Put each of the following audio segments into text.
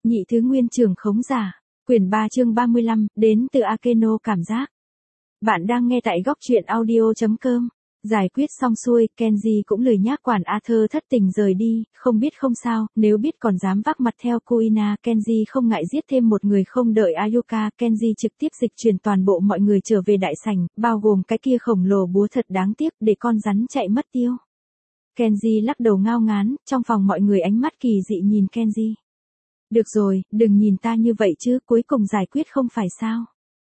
Nhị thứ nguyên trường khống giả. Quyển 3 chương 35, đến từ Akeno cảm giác. Bạn đang nghe tại góc truyện audio.com. Giải quyết xong xuôi, Kenji cũng lười nhác quản Arthur thất tình rời đi, không biết không sao, nếu biết còn dám vác mặt theo Kuina, Kenji không ngại giết thêm một người không đợi Ayuka, Kenji trực tiếp dịch chuyển toàn bộ mọi người trở về đại sảnh, bao gồm cái kia khổng lồ búa thật đáng tiếc để con rắn chạy mất tiêu. Kenji lắc đầu ngao ngán, trong phòng mọi người ánh mắt kỳ dị nhìn Kenji. Được rồi, đừng nhìn ta như vậy chứ, cuối cùng giải quyết không phải sao.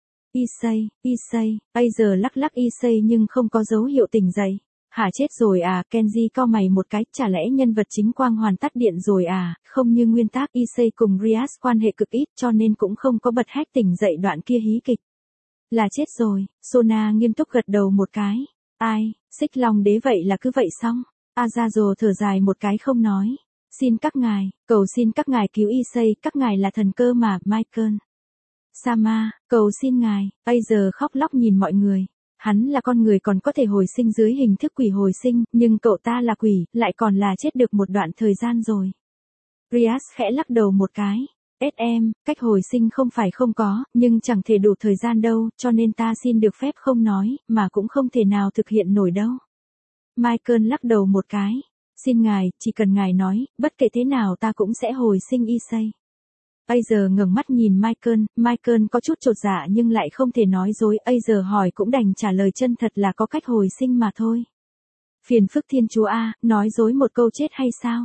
Issei, bây giờ lắc Issei nhưng không có dấu hiệu tỉnh dậy. Hả chết rồi à, Kenji cau mày một cái, chả lẽ nhân vật chính quang hoàn tắt điện rồi à, không như nguyên tác Issei cùng Rias quan hệ cực ít cho nên cũng không có bật hack tỉnh dậy đoạn kia hí kịch. Là chết rồi, Sona nghiêm túc gật đầu một cái. Ai, Xích Long đế vậy là cứ vậy xong. Azazo thở dài một cái không nói. Xin các ngài, cầu xin các ngài cứu Issei, các ngài là thần cơ mà, Michael. Sama, cầu xin ngài, bây giờ khóc lóc nhìn mọi người. Hắn là con người còn có thể hồi sinh dưới hình thức quỷ hồi sinh, nhưng cậu ta là quỷ, lại còn là chết được một đoạn thời gian rồi. Rias khẽ lắc đầu một cái. SM, cách hồi sinh không phải không có, nhưng chẳng thể đủ thời gian đâu, cho nên ta xin được phép không nói, mà cũng không thể nào thực hiện nổi đâu. Michael lắc đầu một cái. Xin ngài, chỉ cần ngài nói, bất kể thế nào ta cũng sẽ hồi sinh Issei. Bây giờ ngẩng mắt nhìn Michael có chút chột dạ nhưng lại không thể nói dối, bây giờ hỏi cũng đành trả lời chân thật là có cách hồi sinh mà thôi. Phiền phức Thiên Chúa A, nói dối một câu chết hay sao?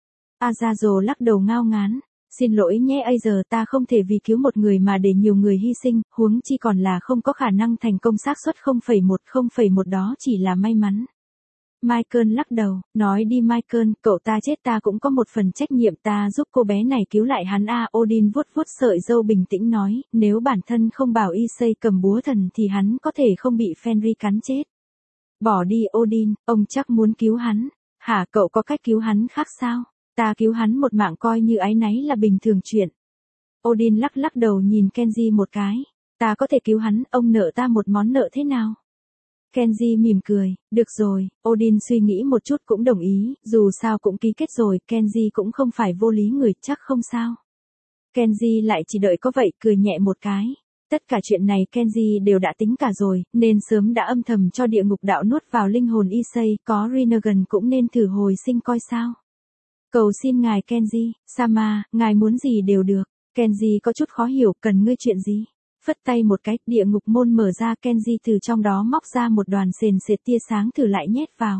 Azazo lắc đầu ngao ngán. Xin lỗi nhé, bây giờ ta không thể vì cứu một người mà để nhiều người hy sinh, huống chi còn là không có khả năng thành công, xác suất 0,1 đó chỉ là may mắn. Michael lắc đầu, nói đi Michael, cậu ta chết ta cũng có một phần trách nhiệm, ta giúp cô bé này cứu lại hắn a. Odin vuốt sợi râu bình tĩnh nói, nếu bản thân không bảo Issei cầm búa thần thì hắn có thể không bị Fenrir cắn chết. Bỏ đi Odin, ông chắc muốn cứu hắn. Hả, cậu có cách cứu hắn khác sao? Ta cứu hắn một mạng coi như áy náy là bình thường chuyện. Odin lắc đầu nhìn Kenji một cái. Ta có thể cứu hắn, ông nợ ta một món nợ thế nào? Kenji mỉm cười, được rồi, Odin suy nghĩ một chút cũng đồng ý, dù sao cũng ký kết rồi, Kenji cũng không phải vô lý người, chắc không sao. Kenji lại chỉ đợi có vậy, cười nhẹ một cái. Tất cả chuyện này Kenji đều đã tính cả rồi, nên sớm đã âm thầm cho địa ngục đạo nuốt vào linh hồn Issei, có Rinnegan cũng nên thử hồi sinh coi sao. Cầu xin ngài Kenji, Sama, ngài muốn gì đều được. Kenji có chút khó hiểu, cần ngươi chuyện gì? Phất tay một cái, địa ngục môn mở ra, Kenji từ trong đó móc ra một đoàn sền sệt tia sáng thử lại nhét vào.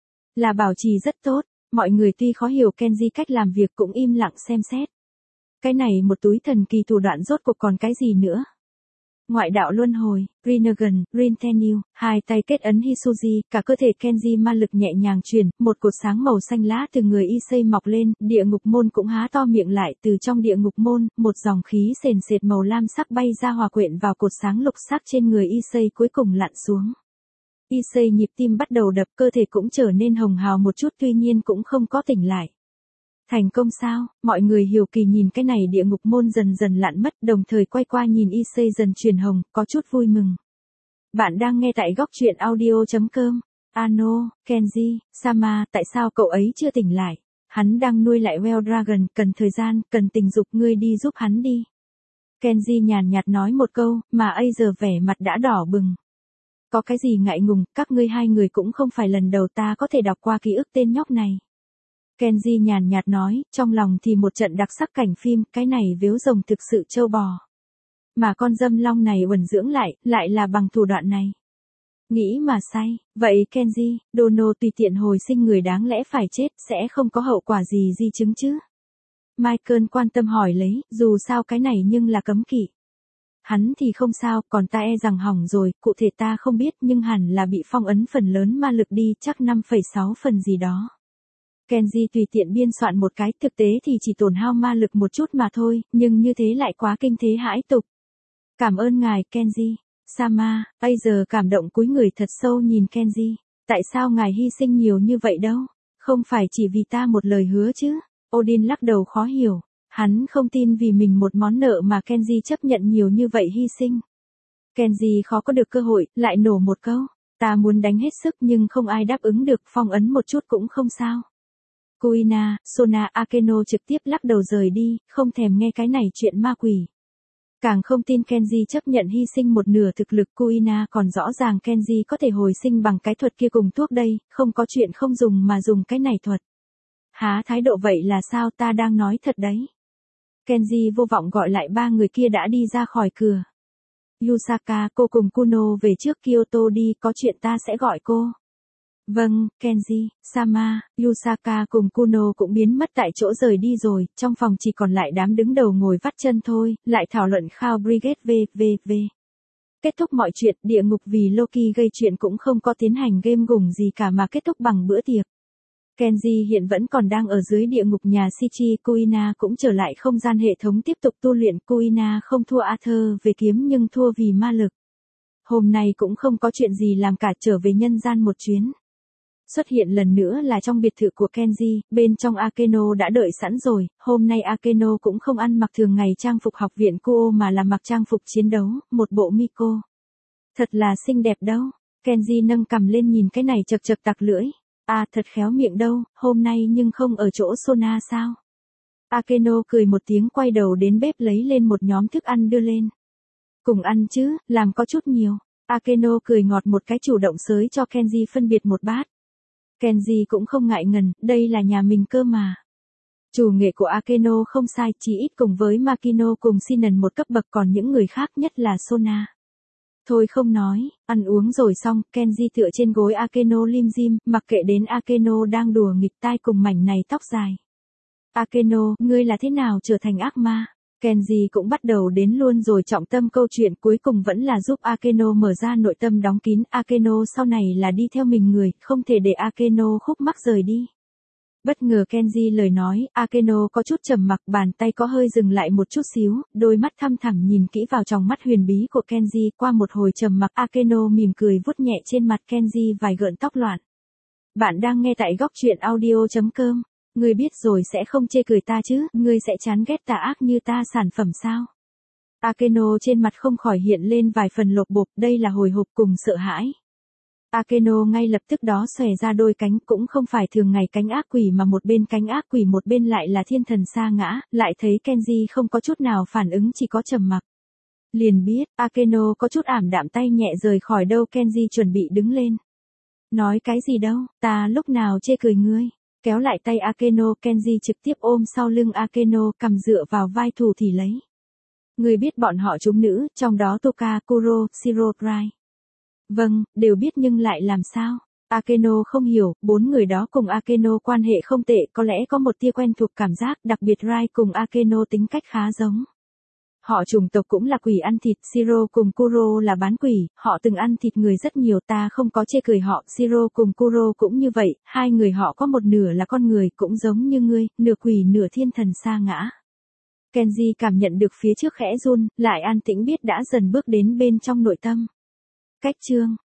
Là bảo trì rất tốt, mọi người tuy khó hiểu Kenji cách làm việc cũng im lặng xem xét. Cái này một túi thần kỳ thủ đoạn rốt cuộc còn cái gì nữa? Ngoại đạo luân hồi, Rinnegan, Rintenil, hai tay kết ấn Hisuji, cả cơ thể Kenji ma lực nhẹ nhàng truyền, một cột sáng màu xanh lá từ người Issei mọc lên, địa ngục môn cũng há to miệng lại, từ trong địa ngục môn, một dòng khí sền sệt màu lam sắc bay ra hòa quyện vào cột sáng lục sắc trên người Issei cuối cùng lặn xuống. Issei nhịp tim bắt đầu đập, cơ thể cũng trở nên hồng hào một chút tuy nhiên cũng không có tỉnh lại. Thành công sao? Mọi người hiểu kỳ nhìn cái này địa ngục môn dần dần lặn mất, đồng thời quay qua nhìn Issei dần chuyển hồng, có chút vui mừng. Bạn đang nghe tại góc truyện audio.com. Ano, Kenji, Sama, tại sao cậu ấy chưa tỉnh lại? Hắn đang nuôi lại Well Dragon, cần thời gian, cần tình dục, ngươi đi giúp hắn đi. Kenji nhàn nhạt nói một câu, mà bây giờ vẻ mặt đã đỏ bừng. Có cái gì ngại ngùng, các ngươi hai người cũng không phải lần đầu ta có thể đọc qua ký ức tên nhóc này. Kenji nhàn nhạt nói, trong lòng thì một trận đặc sắc cảnh phim, cái này vếu rồng thực sự trâu bò. Mà con dâm long này uẩn dưỡng lại là bằng thủ đoạn này. Nghĩ mà say, vậy Kenji, Dono tùy tiện hồi sinh người đáng lẽ phải chết, sẽ không có hậu quả gì di chứng chứ? Michael quan tâm hỏi lấy, dù sao cái này nhưng là cấm kỵ. Hắn thì không sao, còn ta e rằng hỏng rồi, cụ thể ta không biết nhưng hẳn là bị phong ấn phần lớn ma lực đi, chắc 5,6 phần gì đó. Kenji tùy tiện biên soạn một cái, thực tế thì chỉ tổn hao ma lực một chút mà thôi, nhưng như thế lại quá kinh thế hãi tục. Cảm ơn ngài Kenji. Sama, bây giờ cảm động cúi người thật sâu nhìn Kenji. Tại sao ngài hy sinh nhiều như vậy đâu? Không phải chỉ vì ta một lời hứa chứ? Odin lắc đầu khó hiểu. Hắn không tin vì mình một món nợ mà Kenji chấp nhận nhiều như vậy hy sinh. Kenji khó có được cơ hội, lại nổ một câu. Ta muốn đánh hết sức nhưng không ai đáp ứng được, phong ấn một chút cũng không sao. Kuina, Sona Akeno trực tiếp lắc đầu rời đi, không thèm nghe cái này chuyện ma quỷ. Càng không tin Kenji chấp nhận hy sinh một nửa thực lực Kuina, còn rõ ràng Kenji có thể hồi sinh bằng cái thuật kia cùng thuốc đây, không có chuyện không dùng mà dùng cái này thuật. Há thái độ vậy là sao, ta đang nói thật đấy. Kenji vô vọng gọi lại ba người kia đã đi ra khỏi cửa. Yusaka, cô cùng Kuno về trước Kyoto đi, có chuyện ta sẽ gọi cô. Vâng, Kenji, Sama, Yusaka cùng Kuno cũng biến mất tại chỗ rời đi rồi, trong phòng chỉ còn lại đám đứng đầu ngồi vắt chân thôi, lại thảo luận Khao Brigade VVV. Kết thúc mọi chuyện, địa ngục vì Loki gây chuyện cũng không có tiến hành game gủng gì cả mà kết thúc bằng bữa tiệc. Kenji hiện vẫn còn đang ở dưới địa ngục nhà Shichi, Kuina cũng trở lại không gian hệ thống tiếp tục tu luyện, Kuina không thua Arthur về kiếm nhưng thua vì ma lực. Hôm nay cũng không có chuyện gì làm cả, trở về nhân gian một chuyến. Xuất hiện lần nữa là trong biệt thự của Kenji, bên trong Akeno đã đợi sẵn rồi, hôm nay Akeno cũng không ăn mặc thường ngày trang phục học viện Kuo mà là mặc trang phục chiến đấu, một bộ Miko. Thật là xinh đẹp đâu, Kenji nâng cằm lên nhìn cái này chật chật tặc lưỡi. À thật khéo miệng đâu, hôm nay nhưng không ở chỗ Sona sao? Akeno cười một tiếng quay đầu đến bếp lấy lên một nhóm thức ăn đưa lên. Cùng ăn chứ, làm có chút nhiều. Akeno cười ngọt một cái chủ động xới cho Kenji phân biệt một bát. Kenji cũng không ngại ngần, đây là nhà mình cơ mà. Chủ nghệ của Akeno không sai, chỉ ít cùng với Makino cùng Shinon một cấp bậc, còn những người khác nhất là Sona. Thôi không nói, ăn uống rồi xong, Kenji tựa trên gối Akeno lim dim, mặc kệ đến Akeno đang đùa nghịch tai cùng mảnh này tóc dài. Akeno, ngươi là thế nào trở thành ác ma? Kenji cũng bắt đầu đến luôn rồi, trọng tâm câu chuyện cuối cùng vẫn là giúp Akeno mở ra nội tâm đóng kín. Akeno sau này là đi theo mình người, không thể để Akeno khúc mắc rời đi. Bất ngờ Kenji lời nói, Akeno có chút trầm mặc, bàn tay có hơi dừng lại một chút xíu, đôi mắt thăm thẳm nhìn kỹ vào tròng mắt huyền bí của Kenji, qua một hồi trầm mặc Akeno mỉm cười vuốt nhẹ trên mặt Kenji vài gợn tóc loạn. Bạn đang nghe tại góc truyện audio.com. Ngươi biết rồi sẽ không chê cười ta chứ, ngươi sẽ chán ghét tà ác như ta sản phẩm sao? Akeno trên mặt không khỏi hiện lên vài phần lột bột, đây là hồi hộp cùng sợ hãi. Akeno ngay lập tức đó xòe ra đôi cánh, cũng không phải thường ngày cánh ác quỷ mà một bên cánh ác quỷ một bên lại là thiên thần sa ngã, lại thấy Kenji không có chút nào phản ứng, chỉ có trầm mặc. Liền biết, Akeno có chút ảm đạm, tay nhẹ rời khỏi đâu Kenji chuẩn bị đứng lên. Nói cái gì đâu, ta lúc nào chê cười ngươi. Kéo lại tay Akeno, Kenji trực tiếp ôm sau lưng Akeno, cầm dựa vào vai thủ thì lấy. Ngươi biết bọn họ chúng nữ, trong đó Toka, Kuro, Shiro, Rai. Vâng, đều biết nhưng lại làm sao? Akeno không hiểu, bốn người đó cùng Akeno quan hệ không tệ, có lẽ có một tia quen thuộc cảm giác, đặc biệt Rai cùng Akeno tính cách khá giống. Họ chủng tộc cũng là quỷ ăn thịt, Shiro cùng Kuro là bán quỷ, họ từng ăn thịt người rất nhiều, ta không có chê cười họ, Shiro cùng Kuro cũng như vậy, hai người họ có một nửa là con người, cũng giống như ngươi, nửa quỷ nửa thiên thần sa ngã. Kenji cảm nhận được phía trước khẽ run, lại an tĩnh biết đã dần bước đến bên trong nội tâm. Cách chương